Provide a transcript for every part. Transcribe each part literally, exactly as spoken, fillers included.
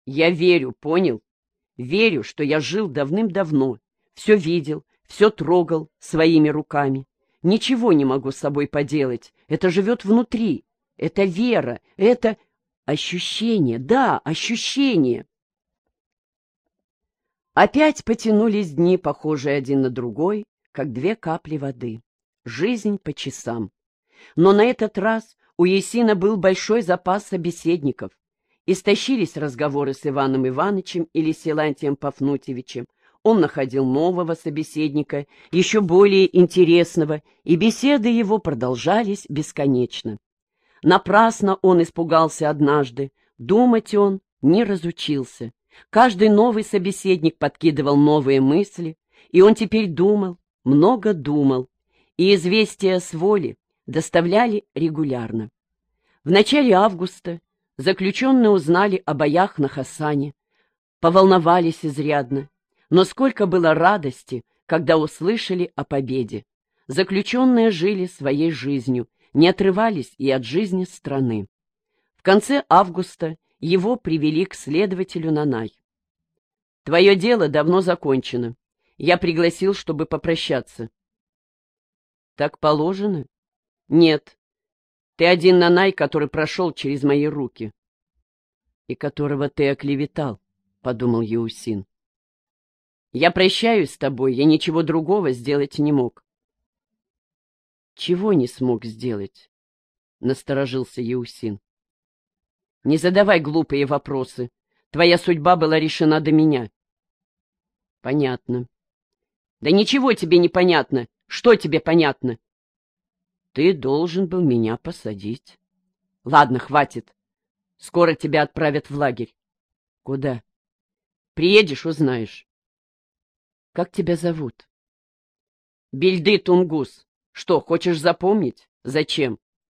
Я верю, понял? Верю, что я жил давным-давно, все видел, все трогал своими руками. Ничего не могу с собой поделать. Это живет внутри. Это вера, это ощущение, да, ощущение. Опять потянулись дни, похожие один на другой, как две капли воды. Жизнь по часам. Но на этот раз у Есина был большой запас собеседников. Истощились разговоры с Иваном Ивановичем или Силантием Пафнутьевичем. Он находил нового собеседника, еще более интересного, и беседы его продолжались бесконечно. Напрасно он испугался однажды. Думать он не разучился. Каждый новый собеседник подкидывал новые мысли, и он теперь думал, много думал, и известия с воли доставляли регулярно. В начале августа заключенные узнали о боях на Хасане, поволновались изрядно, но сколько было радости, когда услышали о победе. Заключенные жили своей жизнью, не отрывались и от жизни страны. В конце августа его привели к следователю Нанай. «Твое дело давно закончено. Я пригласил, чтобы попрощаться». «Так положено?» «Нет. Ты один Нанай, который прошел через мои руки». «И которого ты оклеветал», — подумал Еусин. «Я прощаюсь с тобой, я ничего другого сделать не мог». «Чего не смог сделать?» — насторожился Еусин. «Не задавай глупые вопросы. Твоя судьба была решена до меня». «Понятно». «Да ничего тебе не понятно. Что тебе понятно?» «Ты должен был меня посадить». «Ладно, хватит. Скоро тебя отправят в лагерь». «Куда?» «Приедешь, узнаешь». «Как тебя зовут?» «Бильды Тунгус. Что, хочешь запомнить? Зачем?»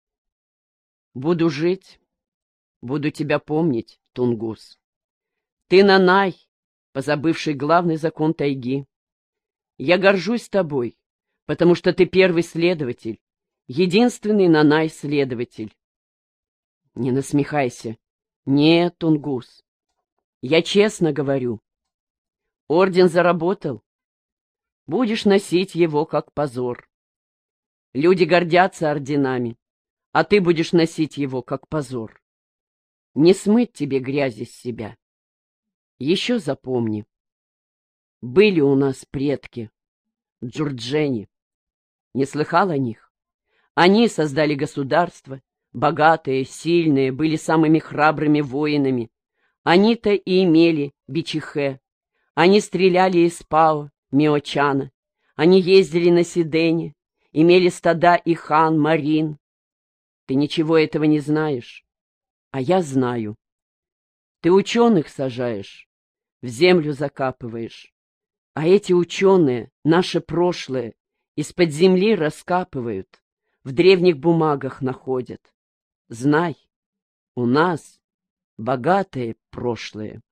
«Буду жить, буду тебя помнить, Тунгус. Ты Нанай, позабывший главный закон тайги. Я горжусь тобой, потому что ты первый следователь, единственный Нанай-следователь». «Не насмехайся. Нет, Тунгус, я честно говорю. Орден заработал. Будешь носить его как позор. Люди гордятся орденами, а ты будешь носить его как позор. Не смыть тебе грязи с себя. Еще запомни. Были у нас предки, джурджени. Не слыхал о них? Они создали государство, богатые, сильные, были самыми храбрыми воинами. Они-то и имели бичихе. Они стреляли из Пао, Миочана. Они ездили на Сидене, имели стада и хан, Марин. Ты ничего этого не знаешь, а я знаю. Ты ученых сажаешь, в землю закапываешь, а эти ученые, наше прошлое, из-под земли раскапывают, в древних бумагах находят. Знай, у нас богатое прошлое».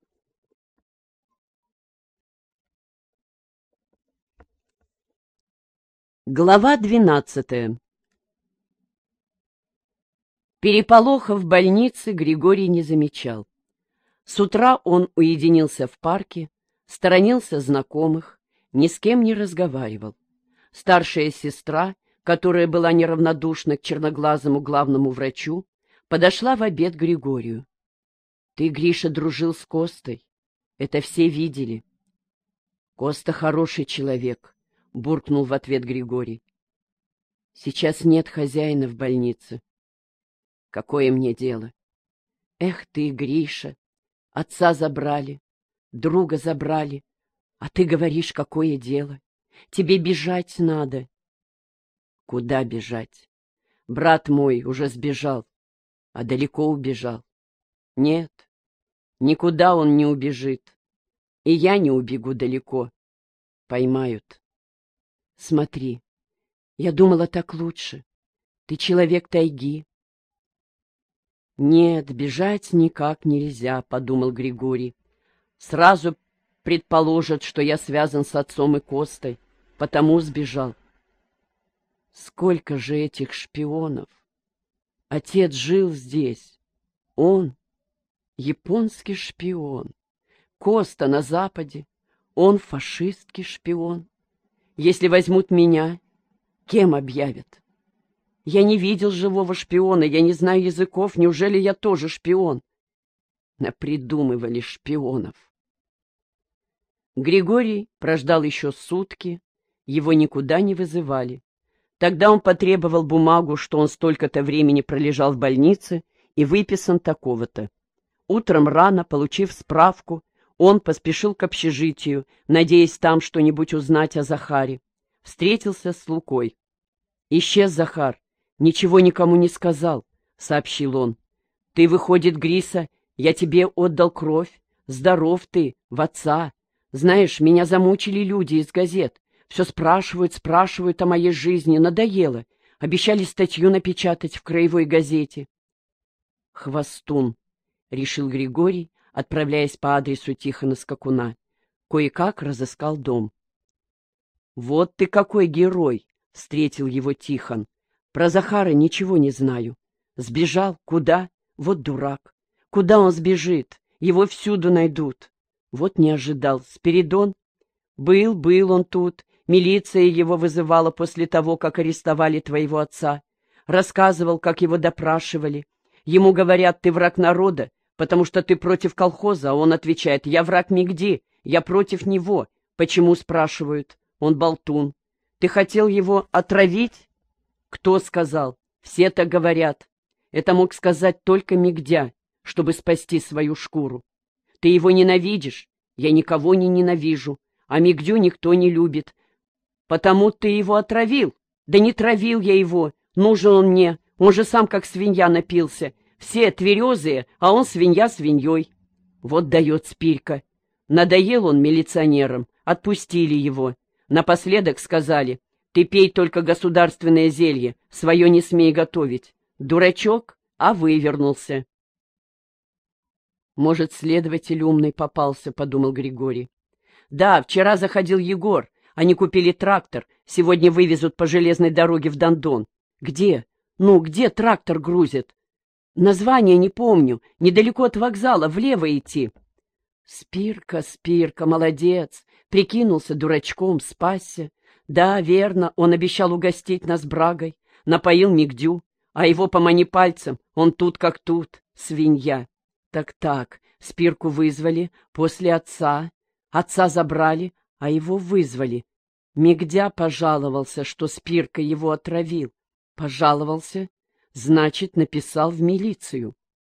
Глава двенадцатая. Переполоха в больнице Григорий не замечал. С утра он уединился в парке, сторонился знакомых, ни с кем не разговаривал. Старшая сестра, которая была неравнодушна к черноглазому главному врачу, подошла в обед к Григорию. «Ты, Гриша, дружил с Костой. Это все видели». «Коста хороший человек», — буркнул в ответ Григорий. «Сейчас нет хозяина в больнице». «Какое мне дело?» «Эх ты, Гриша, отца забрали, друга забрали, а ты говоришь, какое дело? Тебе бежать надо». «Куда бежать? Брат мой уже сбежал, а далеко убежал». «Нет, никуда он не убежит, и я не убегу далеко. Поймают». «Смотри, я думала, так лучше. Ты человек тайги». «Нет, бежать никак нельзя», — подумал Григорий. «Сразу предположат, что я связан с отцом и Костой, потому сбежал». Сколько же этих шпионов! Отец жил здесь. Он Японский шпион. Коста на Западе. Он фашистский шпион. Если возьмут меня, кем объявят? Я не видел живого шпиона, я не знаю языков. Неужели я тоже шпион? Напридумывали шпионов. Григорий прождал еще сутки, его никуда не вызывали. Тогда он потребовал бумагу, что он столько-то времени пролежал в больнице и выписан такого-то. Утром рано, получив справку, он поспешил к общежитию, надеясь там что-нибудь узнать о Захаре. Встретился с Лукой. «Исчез Захар, ничего никому не сказал», — сообщил он. «Ты, выходит, Гриса, я тебе отдал кровь. Здоров ты, в отца. Знаешь, меня замучили люди из газет. Все спрашивают, спрашивают о моей жизни. Надоело. Обещали статью напечатать в краевой газете». «Хвостун», — решил Григорий, отправляясь по адресу Тихона Скакуна. Кое-как разыскал дом. «Вот ты какой герой!» — встретил его Тихон. «Про Захара ничего не знаю. Сбежал? Куда? Вот дурак. Куда он сбежит? Его всюду найдут. Вот не ожидал. Спиридон? Был, был он тут. Милиция его вызывала после того, как арестовали твоего отца. Рассказывал, как его допрашивали. Ему говорят, ты враг народа, потому что ты против колхоза, а он отвечает, я враг нигде, я против него. Почему, спрашивают? Он болтун. Ты хотел его отравить? Кто сказал? Все так говорят. Это мог сказать только Мигдя, чтобы спасти свою шкуру. Ты его ненавидишь? Я никого не ненавижу, а Мигдю никто не любит. Потому ты его отравил? Да не травил я его, нужен он мне, он же сам как свинья напился. Все тверезые, а он свинья свиньей. Вот дает Спирька. Надоел он милиционерам, отпустили его. Напоследок сказали, ты пей только государственное зелье, свое не смей готовить. Дурачок, а вывернулся. Может, следователь умный попался, подумал Григорий. Да, вчера заходил Егор, они купили трактор, сегодня вывезут по железной дороге в Дондон. Где? Ну, где трактор грузят? Название не помню, недалеко от вокзала, влево идти. Спирка, Спирка, молодец, прикинулся дурачком, спасся. Да, верно, он обещал угостить нас брагой, напоил Мигдю, а его помани пальцем, он тут как тут, свинья. Так-так, Спирку вызвали после отца, отца забрали, а его вызвали. Мигдя пожаловался, что Спирка его отравил. Пожаловался, значит, написал в милицию.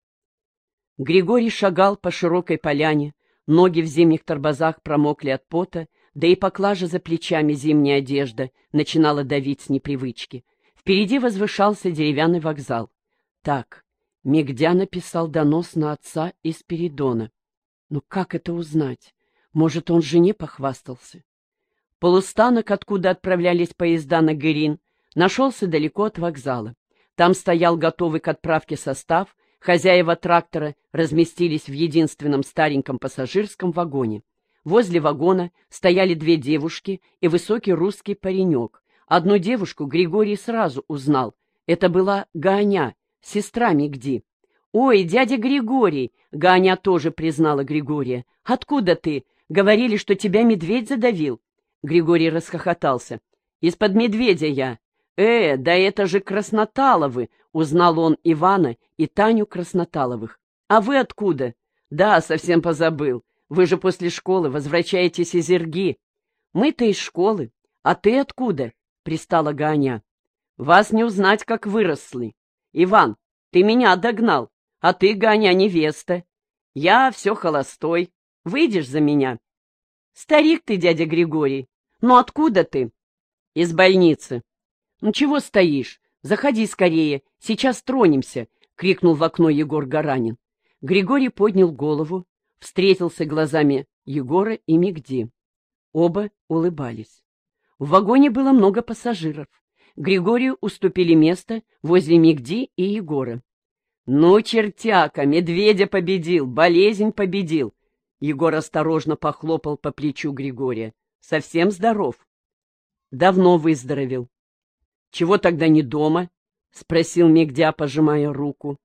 Григорий шагал по широкой поляне, ноги в зимних торбозах промокли от пота, да и поклажа за плечами зимняя одежда начинала давить с непривычки. Впереди возвышался деревянный вокзал. Так, Мигдя написал донос на отца из Спиридона. Ну как это узнать? Может, он жене похвастался? Полустанок, откуда отправлялись поезда на Гырин, нашелся далеко от вокзала. Там стоял готовый к отправке состав, хозяева трактора разместились в единственном стареньком пассажирском вагоне. Возле вагона стояли две девушки и высокий русский паренек. Одну девушку Григорий сразу узнал. Это была Ганя, сестра Мигди. «Ой, дядя Григорий!» — Ганя тоже признала Григория. «Откуда ты? Говорили, что тебя медведь задавил». Григорий расхохотался. «Из-под медведя я». «Э, да это же Красноталовы!» — узнал он Ивана и Таню Красноталовых. «А вы откуда?» «Да, совсем позабыл. Вы же после школы возвращаетесь из Ирги». «Мы-то из школы. А ты откуда?» — пристала Ганя. «Вас не узнать, как выросли. Иван, ты меня догнал, а ты, Ганя, невеста. Я все холостой. Выйдешь за меня?» «Старик ты, дядя Григорий. Ну откуда ты?» «Из больницы». «Ну чего стоишь? Заходи скорее, сейчас тронемся!» — крикнул в окно Егор Гаранин. Григорий поднял голову, встретился глазами Егора и Мигди. Оба улыбались. В вагоне было много пассажиров. Григорию уступили место возле Мигди и Егора. «Ну, чертяка, медведя победил, болезнь победил!» Егор осторожно похлопал по плечу Григория. «Совсем здоров?» «Давно выздоровел». «Чего тогда не дома?» — спросил Мигдя, пожимая руку.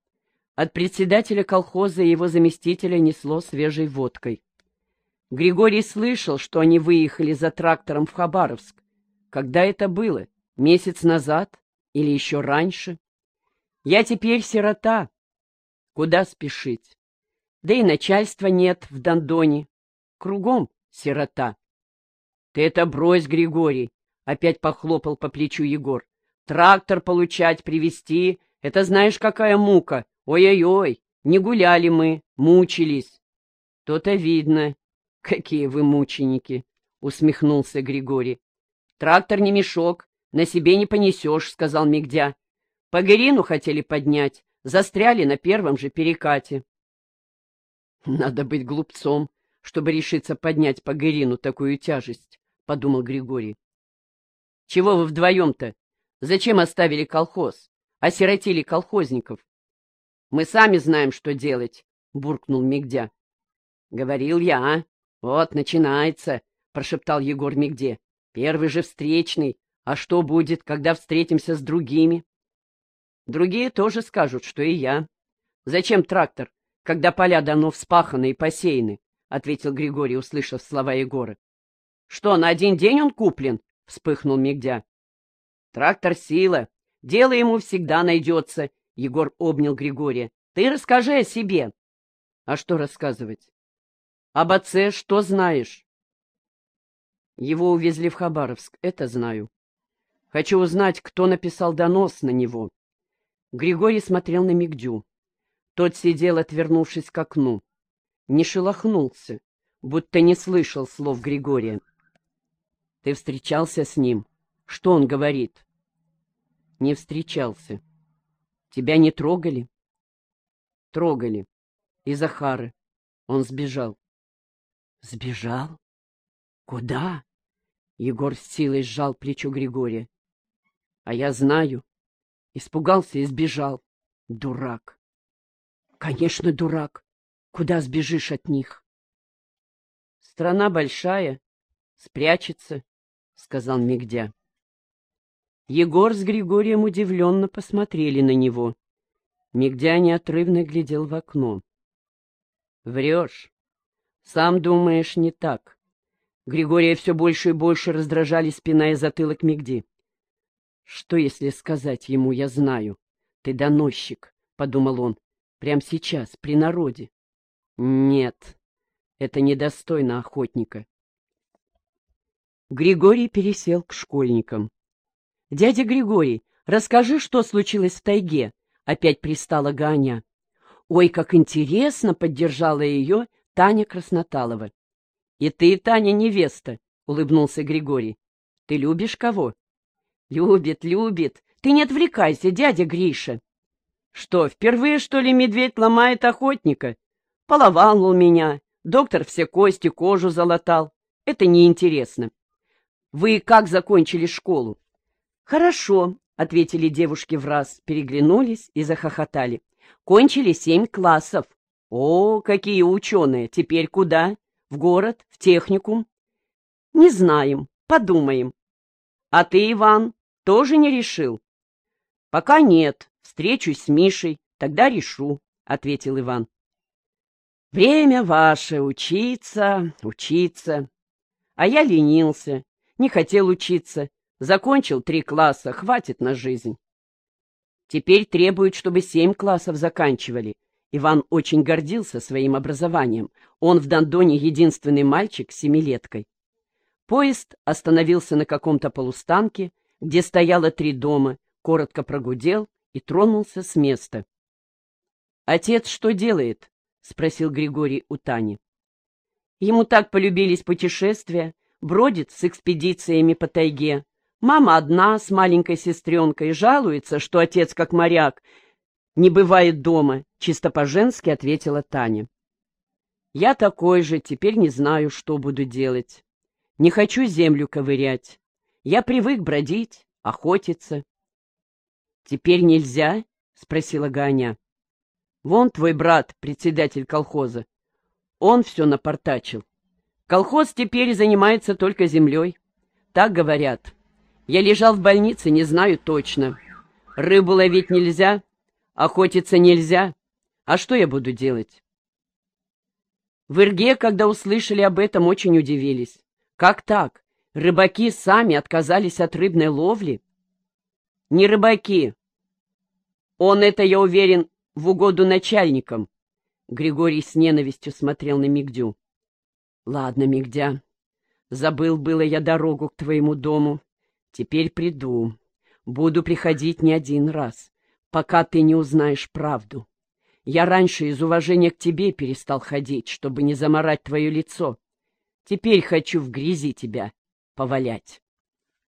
От председателя колхоза и его заместителя несло свежей водкой. Григорий слышал, что они выехали за трактором в Хабаровск. Когда это было? Месяц назад? Или еще раньше? Я теперь сирота. Куда спешить? Да и начальства нет в Дондоне. Кругом сирота. Ты это брось, Григорий, — опять похлопал по плечу Егор. Трактор получать, привезти — это знаешь, какая мука. Ой-ой-ой, не гуляли мы, мучились. То-то видно. Какие вы мученики, — усмехнулся Григорий. Трактор не мешок, на себе не понесешь, — сказал Мигдя. По Герину хотели поднять, застряли на первом же перекате. Надо быть глупцом, чтобы решиться поднять по Герину такую тяжесть, — подумал Григорий. Чего вы вдвоем-то? Зачем оставили колхоз? Осиротили колхозников? Мы сами знаем, что делать, — буркнул Мигдя. Говорил я, а? Вот начинается, — прошептал Егор Мигде. Первый же встречный. А что будет, когда встретимся с другими? Другие тоже скажут, что и я. Зачем трактор, когда поля давно вспаханы и посеяны? — ответил Григорий, услышав слова Егора. — Что, на один день он куплен? — вспыхнул Мигдя. — Трактор — сила. Дело ему всегда найдется. Егор обнял Григория. — Ты расскажи о себе. — А что рассказывать? — Об отце что знаешь? — Его увезли в Хабаровск, это знаю. Хочу узнать, кто написал донос на него. Григорий смотрел на Мигдю. Тот сидел, отвернувшись к окну. Не шелохнулся, будто не слышал слов Григория. — Ты встречался с ним? Что он говорит? — Не встречался. — Тебя не трогали? — Трогали. И Захара. Он сбежал. — Сбежал? Куда? Егор с силой сжал плечо Григория. — А я знаю. Испугался и сбежал. Дурак. — Конечно, дурак. Куда сбежишь от них? — Страна большая. Спрячется, — сказал Мигдя. Егор с Григорием удивленно посмотрели на него. Мигдя неотрывно глядел в окно. — Врешь. Сам думаешь не так. Григория все больше и больше раздражали спина и затылок Мигди. — Что, если сказать ему «я знаю»? Ты доносчик, — подумал он, — прямо сейчас, при народе. Нет, это недостойно охотника. Григорий пересел к школьникам. — Дядя Григорий, расскажи, что случилось в тайге, — опять пристала Ганя. — Ой, как интересно, — поддержала ее Таня Красноталова. — И ты, Таня, невеста, — улыбнулся Григорий. — Ты любишь кого? — Любит, любит. Ты не отвлекайся, дядя Гриша. — Что, впервые, что ли, медведь ломает охотника? Половал у меня, доктор все кости, кожу залатал. Это неинтересно. Вы как закончили школу? — Хорошо, — ответили девушки враз, переглянулись и захохотали. Кончили семь классов. О, какие ученые! Теперь куда? В город? В техникум? — Не знаем, подумаем. — А ты, Иван, тоже не решил? — Пока нет, встречусь с Мишей, тогда решу, — ответил Иван. — Время ваше учиться, учиться. А я ленился, не хотел учиться. Закончил три класса, хватит на жизнь. Теперь требуют, чтобы семь классов заканчивали. Иван очень гордился своим образованием. Он в Дондоне единственный мальчик с семилеткой. Поезд остановился на каком-то полустанке, где стояло три дома, коротко прогудел и тронулся с места. — Отец что делает? — спросил Григорий у Тани. Ему так полюбились путешествия, бродит с экспедициями по тайге. Мама одна с маленькой сестренкой, жалуется, что отец, как моряк, не бывает дома, чисто по-женски ответила Таня. Я такой же, теперь не знаю, что буду делать. Не хочу землю ковырять. Я привык бродить, охотиться. Теперь нельзя? — спросила Ганя. Вон твой брат, председатель колхоза. Он все напортачил. Колхоз теперь занимается только землей. Так говорят. Я лежал в больнице, не знаю точно. Рыбу ловить нельзя, охотиться нельзя. А что я буду делать? В Ирге, когда услышали об этом, очень удивились. Как так? Рыбаки сами отказались от рыбной ловли? Не рыбаки. Он это, я уверен, в угоду начальникам. Григорий с ненавистью смотрел на Мигдю. Ладно, Мигдя, забыл было я дорогу к твоему дому. Теперь приду. Буду приходить не один раз, пока ты не узнаешь правду. Я раньше из уважения к тебе перестал ходить, чтобы не замарать твое лицо. Теперь хочу в грязи тебя повалять.